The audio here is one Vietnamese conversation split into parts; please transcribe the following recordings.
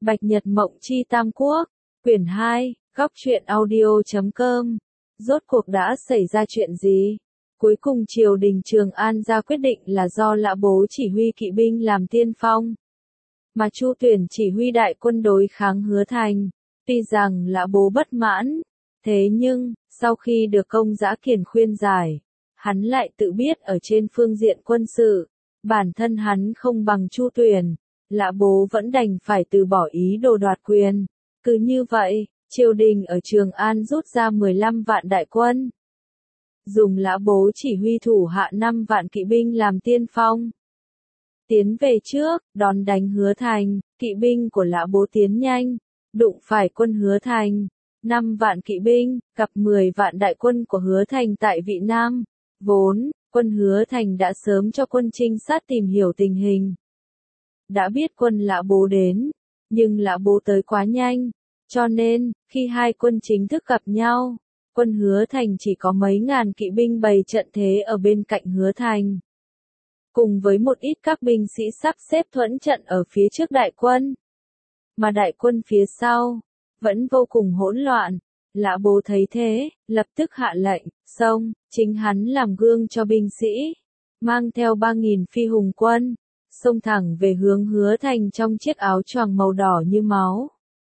Bạch Nhật Mộng Chi Tam Quốc, quyển 2, góc truyện audio.com. Rốt cuộc đã xảy ra chuyện gì? Cuối cùng triều đình Trường An ra quyết định là do Lã Bố chỉ huy kỵ binh làm tiên phong, mà Chu Tuyển chỉ huy đại quân đối kháng Hứa Thành. Tuy rằng Lã Bố bất mãn, thế nhưng, sau khi được Công Dã Kiền khuyên giải, hắn lại tự biết ở trên phương diện quân sự, bản thân hắn không bằng Chu Tuyển. Lã Bố vẫn đành phải từ bỏ ý đồ đoạt quyền. Cứ như vậy, triều đình ở Trường An rút ra 15 vạn đại quân, dùng Lã Bố chỉ huy thủ hạ 5 vạn kỵ binh làm tiên phong, tiến về trước, đón đánh Hứa Thành. Kỵ binh của Lã Bố tiến nhanh, đụng phải quân Hứa Thành. 5 vạn kỵ binh, gặp 10 vạn đại quân của Hứa Thành tại Vị Nam. Vốn, quân Hứa Thành đã sớm cho quân trinh sát tìm hiểu tình hình. Đã biết quân Lã Bố đến, nhưng Lã Bố tới quá nhanh, cho nên, khi hai quân chính thức gặp nhau, quân Hứa Thành chỉ có mấy ngàn kỵ binh bày trận thế ở bên cạnh Hứa Thành, cùng với một ít các binh sĩ sắp xếp thuẫn trận ở phía trước đại quân. Mà đại quân phía sau, vẫn vô cùng hỗn loạn. Lã Bố thấy thế, lập tức hạ lệnh, xông, chính hắn làm gương cho binh sĩ, mang theo 3.000 phi hùng quân, xông thẳng về hướng Hứa Thành trong chiếc áo choàng màu đỏ như máu.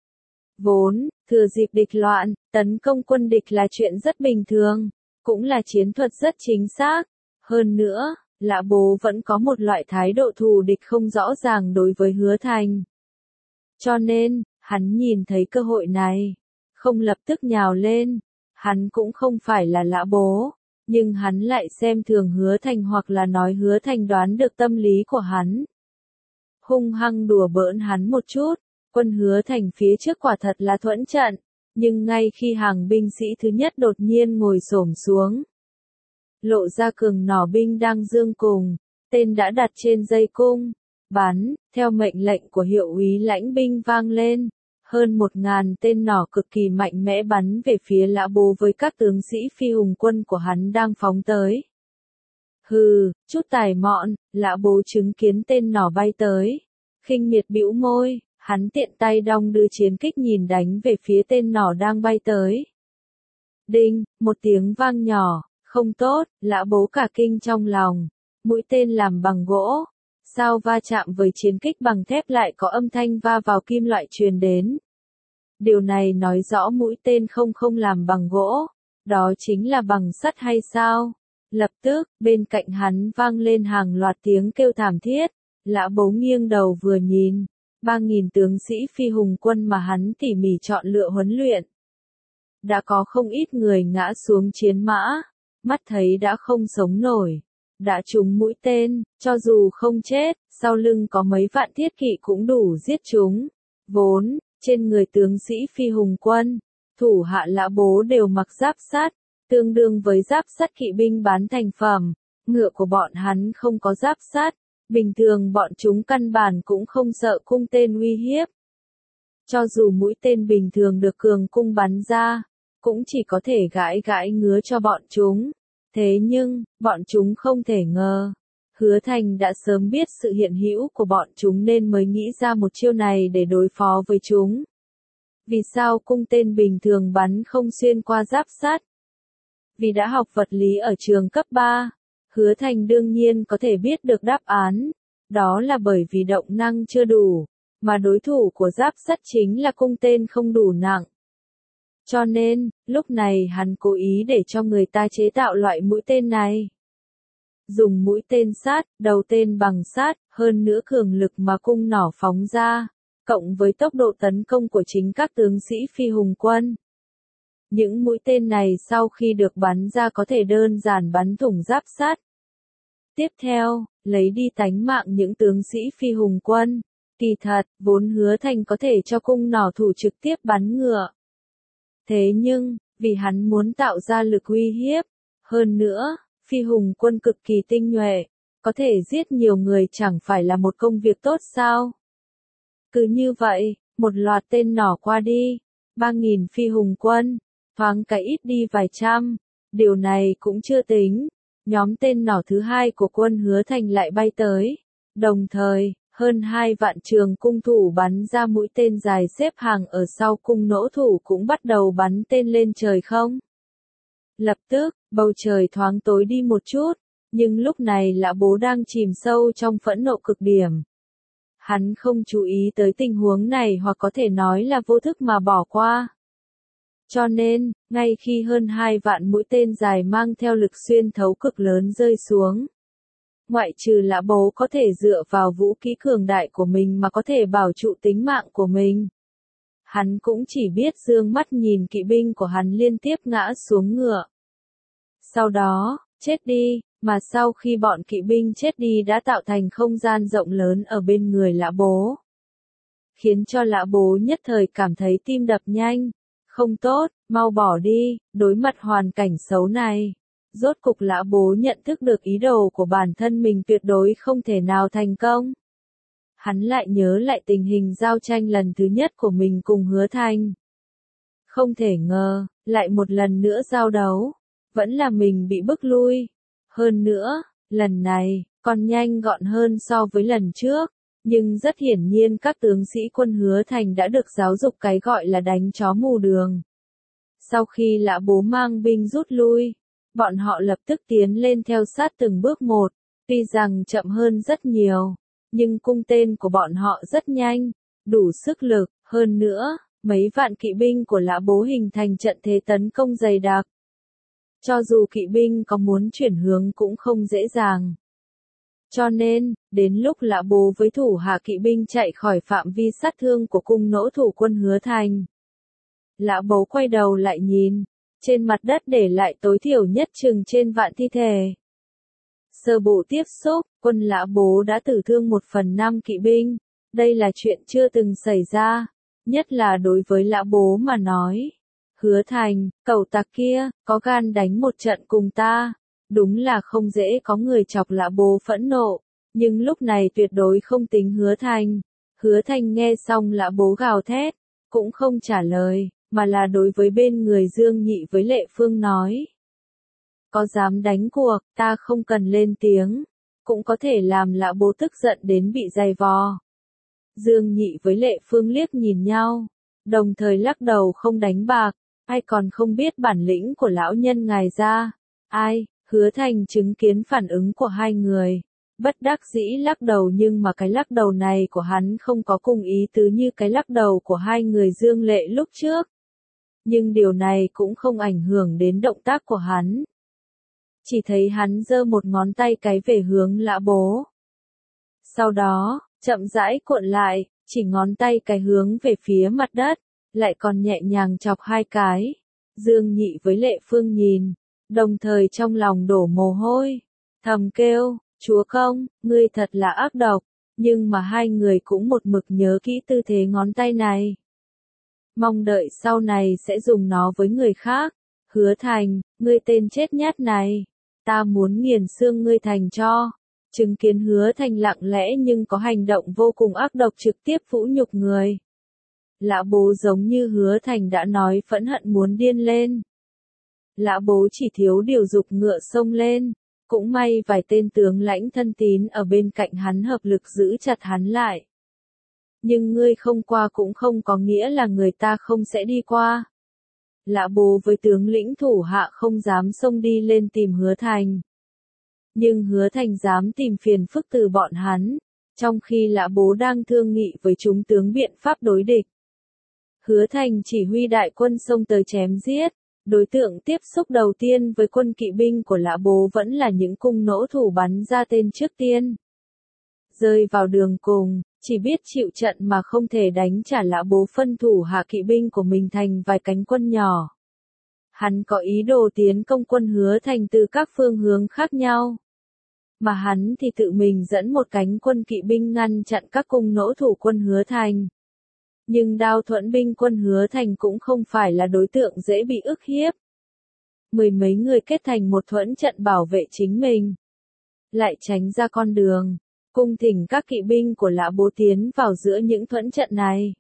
Vốn, thừa dịp địch loạn, tấn công quân địch là chuyện rất bình thường, cũng là chiến thuật rất chính xác. Hơn nữa, Lã Bố vẫn có một loại thái độ thù địch không rõ ràng đối với Hứa Thành. Cho nên, hắn nhìn thấy cơ hội này, không lập tức nhào lên. Hắn cũng không phải là Lã Bố, nhưng hắn lại xem thường Hứa Thành, hoặc là nói Hứa Thành đoán được tâm lý của hắn, hung hăng đùa bỡn hắn một chút. Quân Hứa Thành phía trước quả thật là thuẫn trận, nhưng ngay khi hàng binh sĩ thứ nhất đột nhiên ngồi xổm xuống, lộ ra cường nỏ binh đang dương cùng, tên đã đặt trên dây cung, bắn, theo mệnh lệnh của hiệu úy lãnh binh vang lên. Hơn 1.000 tên nỏ cực kỳ mạnh mẽ bắn về phía Lã Bố với các tướng sĩ phi hùng quân của hắn đang phóng tới. Hừ, chút tài mọn. Lã Bố chứng kiến tên nỏ bay tới, khinh miệt bĩu môi, hắn tiện tay đong đưa chiến kích nhìn đánh về phía tên nỏ đang bay tới. Đinh, một tiếng vang nhỏ, không tốt. Lã Bố cả kinh trong lòng, mũi tên làm bằng gỗ, sao va chạm với chiến kích bằng thép lại có âm thanh va vào kim loại truyền đến. Điều này nói rõ mũi tên không làm bằng gỗ, đó chính là bằng sắt hay sao? Lập tức, bên cạnh hắn vang lên hàng loạt tiếng kêu thảm thiết. Lã Bố nghiêng đầu vừa nhìn, 3.000 tướng sĩ phi hùng quân mà hắn tỉ mỉ chọn lựa huấn luyện. Đã có không ít người ngã xuống chiến mã, mắt thấy đã không sống nổi, đã trúng mũi tên, cho dù không chết, sau lưng có mấy vạn thiết kỵ cũng đủ giết chúng. Vốn, trên người tướng sĩ phi hùng quân, thủ hạ Lã Bố đều mặc giáp sắt, tương đương với giáp sắt kỵ binh bán thành phẩm. Ngựa của bọn hắn không có giáp sắt, bình thường bọn chúng căn bản cũng không sợ cung tên uy hiếp. Cho dù mũi tên bình thường được cường cung bắn ra, cũng chỉ có thể gãi ngứa cho bọn chúng. Thế nhưng, bọn chúng không thể ngờ, Hứa Thành đã sớm biết sự hiện hữu của bọn chúng nên mới nghĩ ra một chiêu này để đối phó với chúng. Vì sao cung tên bình thường bắn không xuyên qua giáp sắt? Vì đã học vật lý ở trường cấp 3, Hứa Thành đương nhiên có thể biết được đáp án. Đó là bởi vì động năng chưa đủ, mà đối thủ của giáp sắt chính là cung tên không đủ nặng. Cho nên, lúc này hắn cố ý để cho người ta chế tạo loại mũi tên này. Dùng mũi tên sắt, đầu tên bằng sắt, hơn nữa cường lực mà cung nỏ phóng ra, cộng với tốc độ tấn công của chính các tướng sĩ phi hùng quân. Những mũi tên này sau khi được bắn ra có thể đơn giản bắn thủng giáp sắt. Tiếp theo, lấy đi tánh mạng những tướng sĩ phi hùng quân. Kỳ thật, vốn Hứa Thành có thể cho cung nỏ thủ trực tiếp bắn ngựa. Thế nhưng, vì hắn muốn tạo ra lực uy hiếp, hơn nữa, phi hùng quân cực kỳ tinh nhuệ, có thể giết nhiều người chẳng phải là một công việc tốt sao? Cứ như vậy, một loạt tên nỏ qua đi, 3.000 phi hùng quân, thoáng cái ít đi vài trăm. Điều này cũng chưa tính, nhóm tên nỏ thứ hai của quân Hứa Thành lại bay tới. Đồng thời, Hơn 2 vạn trường cung thủ bắn ra mũi tên dài xếp hàng ở sau cung nỗ thủ cũng bắt đầu bắn tên lên trời không. Lập tức, bầu trời thoáng tối đi một chút, nhưng lúc này Lã Bố đang chìm sâu trong phẫn nộ cực điểm. Hắn không chú ý tới tình huống này hoặc có thể nói là vô thức mà bỏ qua. Cho nên, ngay khi hơn 2 vạn mũi tên dài mang theo lực xuyên thấu cực lớn rơi xuống, ngoại trừ Lã Bố có thể dựa vào vũ khí cường đại của mình mà có thể bảo trụ tính mạng của mình, hắn cũng chỉ biết dương mắt nhìn kỵ binh của hắn liên tiếp ngã xuống ngựa. Sau đó, chết đi, mà sau khi bọn kỵ binh chết đi đã tạo thành không gian rộng lớn ở bên người Lã Bố. Khiến cho Lã Bố nhất thời cảm thấy tim đập nhanh. Không tốt, mau bỏ đi, đối mặt hoàn cảnh xấu này. Rốt cục Lã Bố nhận thức được ý đồ của bản thân mình tuyệt đối không thể nào thành công. Hắn lại nhớ lại tình hình giao tranh lần thứ nhất của mình cùng Hứa Thanh. Không thể ngờ, lại một lần nữa giao đấu. Vẫn là mình bị bức lui. Hơn nữa, lần này, còn nhanh gọn hơn so với lần trước. Nhưng rất hiển nhiên các tướng sĩ quân Hứa Thành đã được giáo dục cái gọi là đánh chó mù đường. Sau khi Lã Bố mang binh rút lui, bọn họ lập tức tiến lên theo sát từng bước một, tuy rằng chậm hơn rất nhiều, nhưng cung tên của bọn họ rất nhanh, đủ sức lực, hơn nữa, mấy vạn kỵ binh của Lã Bố hình thành trận thế tấn công dày đặc. Cho dù kỵ binh có muốn chuyển hướng cũng không dễ dàng. Cho nên, đến lúc Lã Bố với thủ hạ kỵ binh chạy khỏi phạm vi sát thương của cung nỗ thủ quân Hứa Thành, Lã Bố quay đầu lại nhìn, trên mặt đất để lại tối thiểu nhất chừng trên vạn thi thể. Sơ bộ tiếp xúc, quân Lã Bố đã tử thương 1/5 kỵ binh, đây là chuyện chưa từng xảy ra, nhất là đối với Lã Bố mà nói. Hứa Thành, cẩu tặc kia, có gan đánh một trận cùng ta. Đúng là không dễ có người chọc Lã Bố phẫn nộ, nhưng lúc này tuyệt đối không tính Hứa Thành. Hứa Thành nghe xong Lã Bố gào thét, cũng không trả lời, mà là đối với bên người Dương Nhị với Lệ Phương nói. Có dám đánh cuộc, ta không cần lên tiếng, cũng có thể làm Lã Bố tức giận đến bị dày vò. Dương Nhị với Lệ Phương liếc nhìn nhau, đồng thời lắc đầu không đánh bạc, ai còn không biết bản lĩnh của lão nhân ngài ra. Ai? Hứa Thành chứng kiến phản ứng của hai người, bất đắc dĩ lắc đầu, nhưng mà cái lắc đầu này của hắn không có cùng ý tứ như cái lắc đầu của hai người Dương Lệ lúc trước. Nhưng điều này cũng không ảnh hưởng đến động tác của hắn. Chỉ thấy hắn giơ một ngón tay cái về hướng Lã Bố. Sau đó, chậm rãi cuộn lại, chỉ ngón tay cái hướng về phía mặt đất, lại còn nhẹ nhàng chọc hai cái. Dương Nhị với Lệ Phương nhìn, đồng thời trong lòng đổ mồ hôi, thầm kêu, chúa công, ngươi thật là ác độc, nhưng mà hai người cũng một mực nhớ kỹ tư thế ngón tay này. Mong đợi sau này sẽ dùng nó với người khác. Hứa Thành, ngươi tên chết nhát này, ta muốn nghiền xương ngươi thành tro. Chứng kiến Hứa Thành lặng lẽ nhưng có hành động vô cùng ác độc trực tiếp vũ nhục người. Lã Bố giống như Hứa Thành đã nói phẫn hận muốn điên lên. Lã Bố chỉ thiếu điều dục ngựa xông lên, cũng may vài tên tướng lãnh thân tín ở bên cạnh hắn hợp lực giữ chặt hắn lại. Nhưng ngươi không qua cũng không có nghĩa là người ta không sẽ đi qua. Lã Bố với tướng lĩnh thủ hạ không dám xông đi lên tìm Hứa Thành. Nhưng Hứa Thành dám tìm phiền phức từ bọn hắn, trong khi Lã Bố đang thương nghị với chúng tướng biện pháp đối địch. Hứa Thành chỉ huy đại quân xông tới chém giết. Đối tượng tiếp xúc đầu tiên với quân kỵ binh của Lã Bố vẫn là những cung nỗ thủ bắn ra tên trước tiên. Rơi vào đường cùng, chỉ biết chịu trận mà không thể đánh trả. Lã Bố phân thủ hạ kỵ binh của mình thành vài cánh quân nhỏ. Hắn có ý đồ tiến công quân Hứa Thành từ các phương hướng khác nhau. Mà hắn thì tự mình dẫn một cánh quân kỵ binh ngăn chặn các cung nỗ thủ quân Hứa Thành. Nhưng Đao Thuẫn binh quân Hứa Thành cũng không phải là đối tượng dễ bị ức hiếp. Mười mấy người kết thành một thuẫn trận bảo vệ chính mình. Lại tránh ra con đường, cung thỉnh các kỵ binh của Lã Bố tiến vào giữa những thuẫn trận này.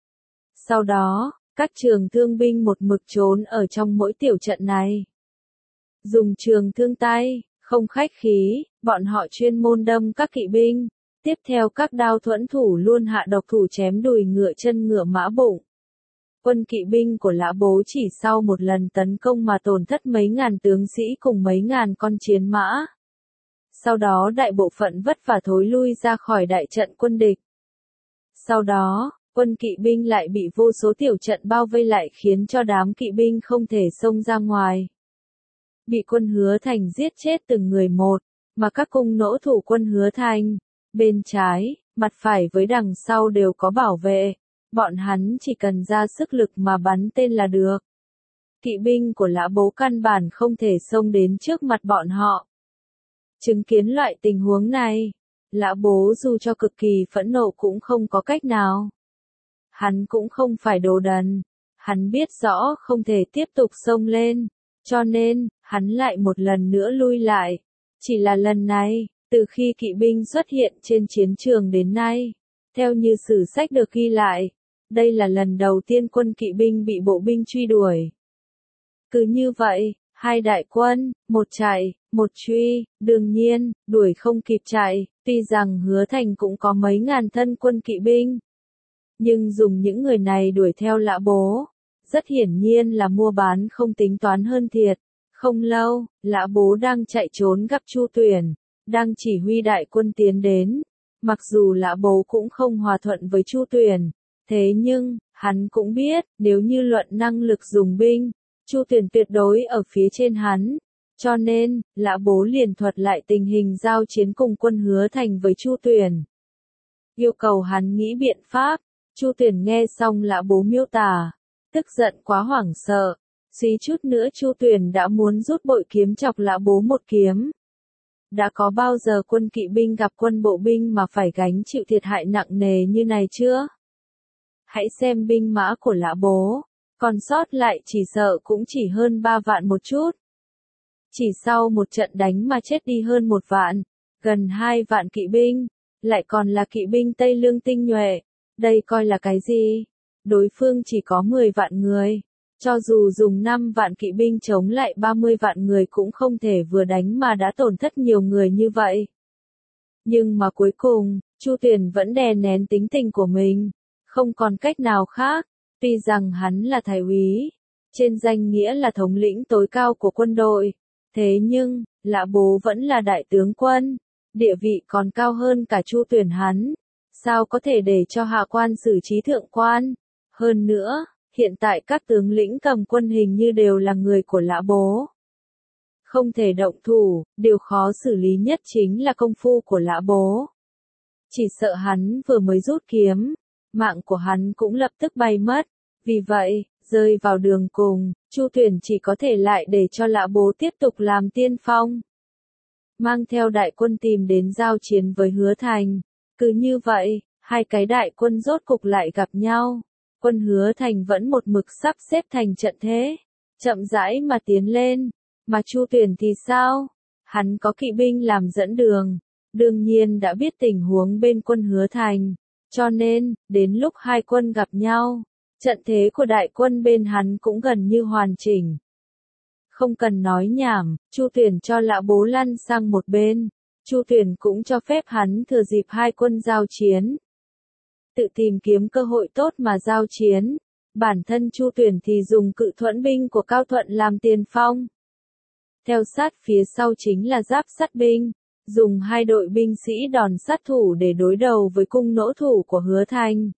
Sau đó, các trường thương binh một mực trốn ở trong mỗi tiểu trận này. Dùng trường thương tay, không khách khí, bọn họ chuyên môn đâm các kỵ binh. Tiếp theo các đao thuẫn thủ luôn hạ độc thủ chém đùi ngựa chân ngựa mã bụng. Quân kỵ binh của Lã Bố chỉ sau một lần tấn công mà tổn thất mấy ngàn tướng sĩ cùng mấy ngàn con chiến mã. Sau đó đại bộ phận vất vả thối lui ra khỏi đại trận quân địch. Sau đó, quân kỵ binh lại bị vô số tiểu trận bao vây lại khiến cho đám kỵ binh không thể xông ra ngoài. Bị quân Hứa Thành giết chết từng người một, mà các cung nỗ thủ quân Hứa Thành, bên trái, mặt phải với đằng sau đều có bảo vệ, bọn hắn chỉ cần ra sức lực mà bắn tên là được. Kỵ binh của Lã Bố căn bản không thể xông đến trước mặt bọn họ. Chứng kiến loại tình huống này, Lã Bố dù cho cực kỳ phẫn nộ cũng không có cách nào. Hắn cũng không phải đồ đần, hắn biết rõ không thể tiếp tục xông lên, cho nên, hắn lại một lần nữa lui lại. Chỉ là lần này, từ khi kỵ binh xuất hiện trên chiến trường đến nay, theo như sử sách được ghi lại, đây là lần đầu tiên quân kỵ binh bị bộ binh truy đuổi. Cứ như vậy, hai đại quân, một chạy, một truy, đương nhiên, đuổi không kịp chạy, tuy rằng Hứa Thành cũng có mấy ngàn thân quân kỵ binh. Nhưng dùng những người này đuổi theo Lã Bố, rất hiển nhiên là mua bán không tính toán hơn thiệt. Không lâu, Lã Bố đang chạy trốn gặp Chu Tuyển, đang chỉ huy đại quân tiến đến. Mặc dù Lã Bố cũng không hòa thuận với Chu Tuyển, thế nhưng, hắn cũng biết, nếu như luận năng lực dùng binh, Chu Tuyển tuyệt đối ở phía trên hắn. Cho nên, Lã Bố liền thuật lại tình hình giao chiến cùng quân Hứa Thành với Chu Tuyển. Yêu cầu hắn nghĩ biện pháp. Chu Tuyển nghe xong Lã Bố miêu tả, tức giận quá hoảng sợ, suýt chút nữa Chu Tuyển đã muốn rút bội kiếm chọc Lã Bố một kiếm. Đã có bao giờ quân kỵ binh gặp quân bộ binh mà phải gánh chịu thiệt hại nặng nề như này chưa? Hãy xem binh mã của Lã Bố, còn sót lại chỉ sợ cũng chỉ hơn 3 vạn một chút. Chỉ sau một trận đánh mà chết đi hơn 1 vạn, gần 2 vạn kỵ binh, lại còn là kỵ binh Tây Lương tinh nhuệ. Đây coi là cái gì? Đối phương chỉ có 10 vạn người. Cho dù dùng 5 vạn kỵ binh chống lại 30 vạn người cũng không thể vừa đánh mà đã tổn thất nhiều người như vậy. Nhưng mà cuối cùng, Chu Tuyển vẫn đè nén tính tình của mình. Không còn cách nào khác. Tuy rằng hắn là thái úy, trên danh nghĩa là thống lĩnh tối cao của quân đội. Thế nhưng, Lã Bố vẫn là đại tướng quân. Địa vị còn cao hơn cả Chu Tuyển hắn. Sao có thể để cho hạ quan xử trí thượng quan? Hơn nữa, hiện tại các tướng lĩnh cầm quân hình như đều là người của Lã Bố. Không thể động thủ, điều khó xử lý nhất chính là công phu của Lã Bố. Chỉ sợ hắn vừa mới rút kiếm, mạng của hắn cũng lập tức bay mất. Vì vậy, rơi vào đường cùng, Chu Tuyển chỉ có thể lại để cho Lã Bố tiếp tục làm tiên phong. Mang theo đại quân tìm đến giao chiến với Hứa Thành. Cứ như vậy, hai cái đại quân rốt cục lại gặp nhau. Quân Hứa Thành vẫn một mực sắp xếp thành trận thế, chậm rãi mà tiến lên. Mà Chu Tuyển thì sao? Hắn có kỵ binh làm dẫn đường, đương nhiên đã biết tình huống bên quân Hứa Thành. Cho nên, đến lúc hai quân gặp nhau, trận thế của đại quân bên hắn cũng gần như hoàn chỉnh. Không cần nói nhảm, Chu Tuyển cho Lã Bố lăn sang một bên. Chu Tuyển cũng cho phép hắn thừa dịp hai quân giao chiến. Tự tìm kiếm cơ hội tốt mà giao chiến. Bản thân Chu Tuyển thì dùng cự thuẫn binh của Cao Thuận làm tiền phong. Theo sát phía sau chính là giáp sắt binh. Dùng hai đội binh sĩ đòn sát thủ để đối đầu với cung nỗ thủ của Hứa Thành.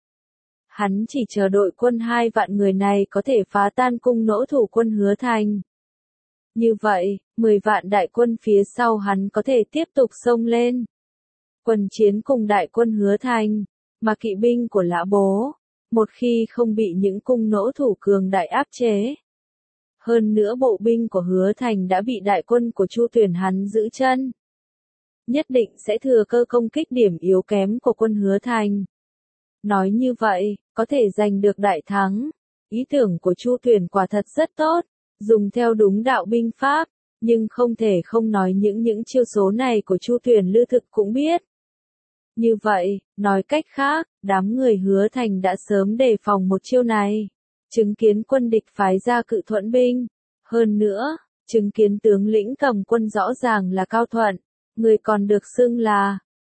Hắn chỉ chờ đội quân 2 vạn người này có thể phá tan cung nỗ thủ quân Hứa Thành. Như vậy, 10 vạn đại quân phía sau hắn có thể tiếp tục xông lên. Quân chiến cùng đại quân Hứa Thành, mà kỵ binh của Lã Bố, một khi không bị những cung nỗ thủ cường đại áp chế. Hơn nữa bộ binh của Hứa Thành đã bị đại quân của Chu Tuyển hắn giữ chân. Nhất định sẽ thừa cơ công kích điểm yếu kém của quân Hứa Thành. Nói như vậy, có thể giành được đại thắng. Ý tưởng của Chu Tuyển quả thật rất tốt, dùng theo đúng đạo binh pháp, nhưng không thể không nói những chiêu số này của Chu Tuyển Lư Thực cũng biết. Như vậy, nói cách khác, đám người Hứa Thành đã sớm đề phòng một chiêu này. Chứng kiến quân địch phái ra cự thuẫn binh. Hơn nữa, chứng kiến tướng lĩnh cầm quân rõ ràng là Cao Thuận, người còn được xưng là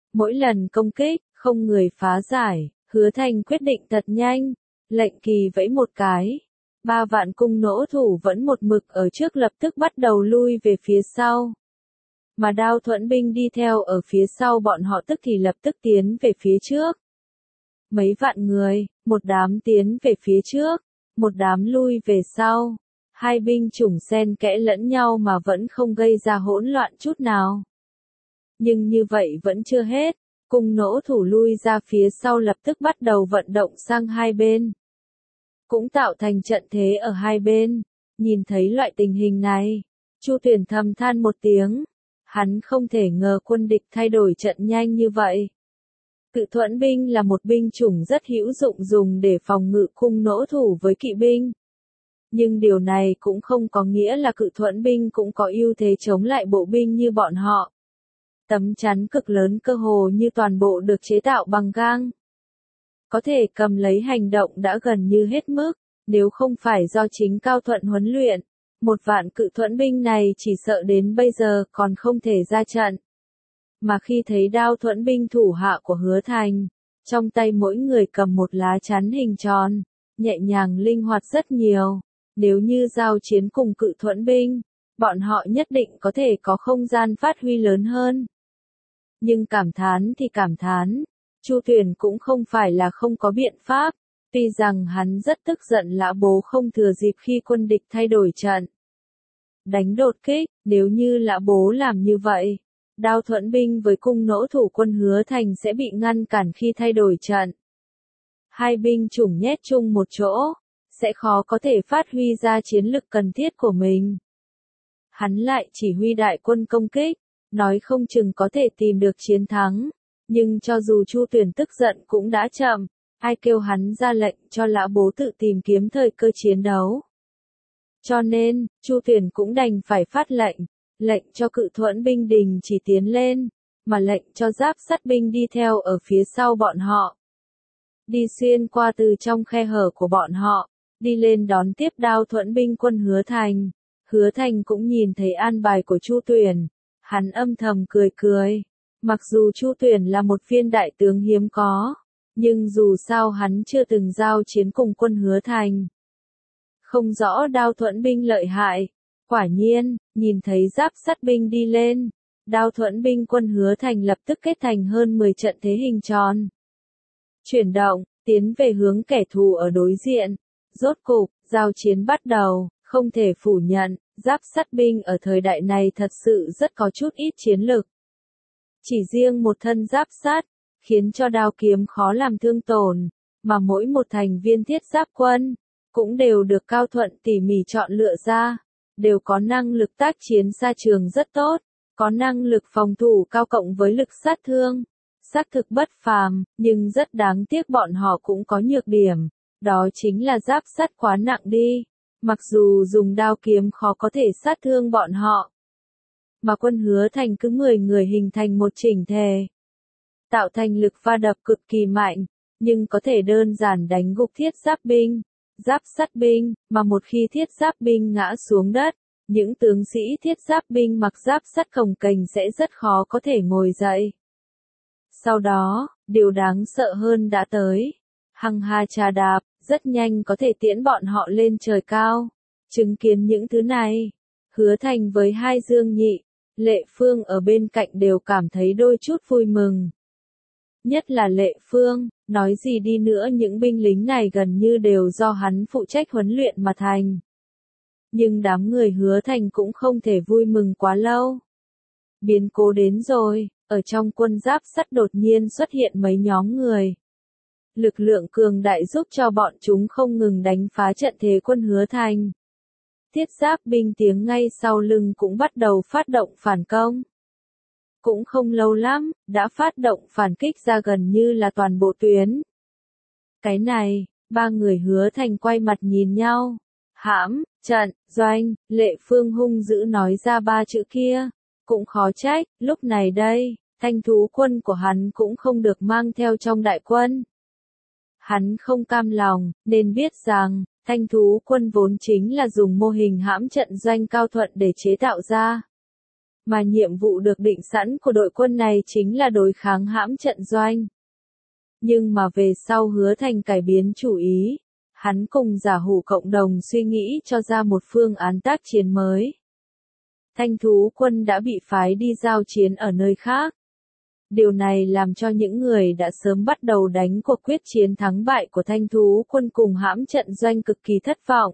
Mỗi lần công kích, không người phá giải, Hứa Thành quyết định thật nhanh, lệnh kỳ vẫy một cái. 3 vạn cung nỗ thủ vẫn một mực ở trước lập tức bắt đầu lui về phía sau. Mà Đao Thuẫn binh đi theo ở phía sau bọn họ tức thì lập tức tiến về phía trước. Mấy vạn người, một đám tiến về phía trước, một đám lui về sau. Hai binh chủng xen kẽ lẫn nhau mà vẫn không gây ra hỗn loạn chút nào. Nhưng như vậy vẫn chưa hết, cung nỗ thủ lui ra phía sau lập tức bắt đầu vận động sang hai bên. Cũng tạo thành trận thế ở hai bên. Nhìn thấy loại tình hình này, Chu Tuyển thầm than một tiếng. Hắn không thể ngờ quân địch thay đổi trận nhanh như vậy. Cự thuẫn binh là một binh chủng rất hữu dụng dùng để phòng ngự cung nỗ thủ với kỵ binh. Nhưng điều này cũng không có nghĩa là cự thuẫn binh cũng có ưu thế chống lại bộ binh như bọn họ. Tấm chắn cực lớn cơ hồ như toàn bộ được chế tạo bằng gang. Có thể cầm lấy hành động đã gần như hết mức, nếu không phải do chính Cao Thuận huấn luyện. 1 vạn cự thuẫn binh này chỉ sợ đến bây giờ còn không thể ra trận. Mà khi thấy Đao Thuẫn binh thủ hạ của Hứa Thành, trong tay mỗi người cầm một lá chắn hình tròn, nhẹ nhàng linh hoạt rất nhiều. Nếu như giao chiến cùng cự thuẫn binh, bọn họ nhất định có thể có không gian phát huy lớn hơn. Nhưng cảm thán thì cảm thán, Chu Tuyển cũng không phải là không có biện pháp. Tuy rằng hắn rất tức giận Lã Bố không thừa dịp khi quân địch thay đổi trận. Đánh đột kích, nếu như Lã Bố làm như vậy, Đao Thuẫn binh với cung nỗ thủ quân Hứa Thành sẽ bị ngăn cản khi thay đổi trận. Hai binh chủng nhét chung một chỗ, sẽ khó có thể phát huy ra chiến lực cần thiết của mình. Hắn lại chỉ huy đại quân công kích, nói không chừng có thể tìm được chiến thắng. Nhưng cho dù Chu Tuyển tức giận cũng đã chậm. Ai kêu hắn ra lệnh cho Lã Bố tự tìm kiếm thời cơ chiến đấu. Cho nên, Chu Tuyển cũng đành phải phát lệnh cho cự thuẫn binh đình chỉ tiến lên, mà lệnh cho giáp sắt binh đi theo ở phía sau bọn họ. Đi xuyên qua từ trong khe hở của bọn họ, đi lên đón tiếp Đao Thuẫn binh quân Hứa Thành. Hứa Thành cũng nhìn thấy an bài của Chu Tuyển, hắn âm thầm cười cười. Mặc dù Chu Tuyển là một viên đại tướng hiếm có, nhưng dù sao hắn chưa từng giao chiến cùng quân Hứa Thành. Không rõ Đao Thuẫn binh lợi hại. Quả nhiên, nhìn thấy giáp sắt binh đi lên, Đao Thuẫn binh quân Hứa Thành lập tức kết thành hơn 10 trận thế hình tròn. Chuyển động, tiến về hướng kẻ thù ở đối diện. Rốt cục, giao chiến bắt đầu, không thể phủ nhận, giáp sắt binh ở thời đại này thật sự rất có chút ít chiến lực. Chỉ riêng một thân giáp sắt, khiến cho đao kiếm khó làm thương tổn, mà mỗi một thành viên thiết giáp quân, cũng đều được Cao Thuận tỉ mỉ chọn lựa ra, đều có năng lực tác chiến xa trường rất tốt, có năng lực phòng thủ cao cộng với lực sát thương, xác thực bất phàm, nhưng rất đáng tiếc bọn họ cũng có nhược điểm, đó chính là giáp sắt quá nặng đi, mặc dù dùng đao kiếm khó có thể sát thương bọn họ. Mà quân Hứa Thành cứ 10 người hình thành một chỉnh thể, tạo thành lực va đập cực kỳ mạnh, nhưng có thể đơn giản đánh gục thiết giáp binh, giáp sắt binh, mà một khi thiết giáp binh ngã xuống đất, những tướng sĩ thiết giáp binh mặc giáp sắt cồng kềnh sẽ rất khó có thể ngồi dậy. Sau đó, điều đáng sợ hơn đã tới. Hằng hà trà đạp, rất nhanh có thể tiễn bọn họ lên trời cao. Chứng kiến những thứ này, Hứa Thành với hai Dương Nhị, Lệ Phương ở bên cạnh đều cảm thấy đôi chút vui mừng. Nhất là Lệ Phương, nói gì đi nữa những binh lính này gần như đều do hắn phụ trách huấn luyện mà thành. Nhưng đám người Hứa Thành cũng không thể vui mừng quá lâu. Biến cố đến rồi, ở trong quân giáp sắt đột nhiên xuất hiện mấy nhóm người. Lực lượng cường đại giúp cho bọn chúng không ngừng đánh phá trận thế quân Hứa Thành. Thiết giáp binh tiếng ngay sau lưng cũng bắt đầu phát động phản công. Cũng không lâu lắm, đã phát động phản kích ra gần như là toàn bộ tuyến. Cái này, ba người Hứa Thành quay mặt nhìn nhau. Hãm, trận, doanh, Lệ Phương hung dữ nói ra ba chữ kia. Cũng khó trách, lúc này đây, thanh thú quân của hắn cũng không được mang theo trong đại quân. Hắn không cam lòng, nên biết rằng, thanh thú quân vốn chính là dùng mô hình hãm trận doanh Cao Thuận để chế tạo ra. Mà nhiệm vụ được định sẵn của đội quân này chính là đối kháng hãm trận doanh. Nhưng mà về sau Hứa Thành cải biến chủ ý, hắn cùng Giả Hủ cộng đồng suy nghĩ cho ra một phương án tác chiến mới. Thanh thú quân đã bị phái đi giao chiến ở nơi khác. Điều này làm cho những người đã sớm bắt đầu đánh cuộc quyết chiến thắng bại của thanh thú quân cùng hãm trận doanh cực kỳ thất vọng.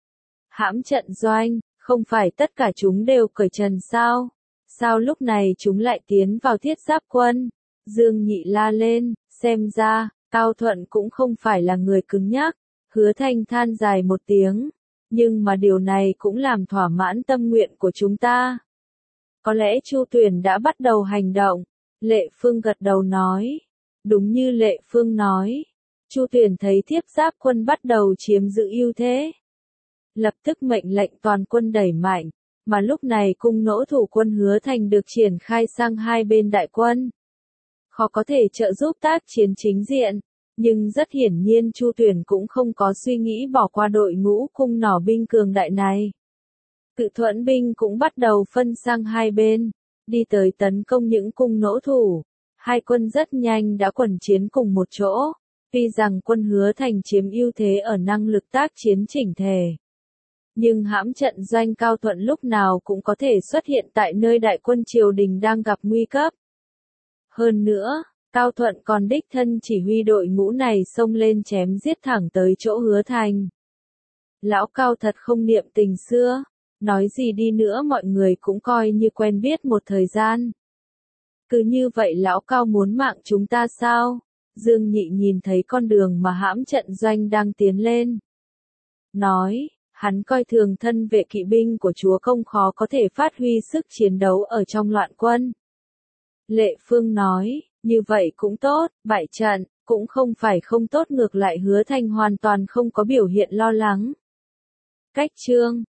Hãm trận doanh, không phải tất cả chúng đều cởi trần sao? Sao lúc này chúng lại tiến vào thiết giáp quân? Dương Nhị la lên, xem ra, Cao Thuận cũng không phải là người cứng nhắc. Hứa Thành than dài một tiếng. Nhưng mà điều này cũng làm thỏa mãn tâm nguyện của chúng ta. Có lẽ Chu Tuyền đã bắt đầu hành động. Lệ Phương gật đầu nói. Đúng như Lệ Phương nói. Chu Tuyền thấy thiếp giáp quân bắt đầu chiếm giữ ưu thế. Lập tức mệnh lệnh toàn quân đẩy mạnh. Mà lúc này cung nỗ thủ quân Hứa Thành được triển khai sang hai bên đại quân. Khó có thể trợ giúp tác chiến chính diện. Nhưng rất hiển nhiên Chu Tuyền cũng không có suy nghĩ bỏ qua đội ngũ cung nỏ binh cường đại này. Cự thuẫn binh cũng bắt đầu phân sang hai bên, đi tới tấn công những cung nỗ thủ. Hai quân rất nhanh đã quần chiến cùng một chỗ, tuy rằng quân Hứa Thành chiếm ưu thế ở năng lực tác chiến chỉnh thể. Nhưng hãm trận doanh Cao Thuận lúc nào cũng có thể xuất hiện tại nơi đại quân triều đình đang gặp nguy cấp. Hơn nữa, Cao Thuận còn đích thân chỉ huy đội ngũ này xông lên chém giết thẳng tới chỗ Hứa Thành. Lão Cao thật không niệm tình xưa, nói gì đi nữa mọi người cũng coi như quen biết một thời gian. Cứ như vậy Lão Cao muốn mạng chúng ta sao? Dương Nhị nhìn thấy con đường mà hãm trận doanh đang tiến lên. Nói, hắn coi thường thân vệ kỵ binh của chúa công khó có thể phát huy sức chiến đấu ở trong loạn quân. Lệ Phương nói. Như vậy cũng tốt, bại trận, cũng không phải không tốt ngược lại Hứa Thành hoàn toàn không có biểu hiện lo lắng. Cách chương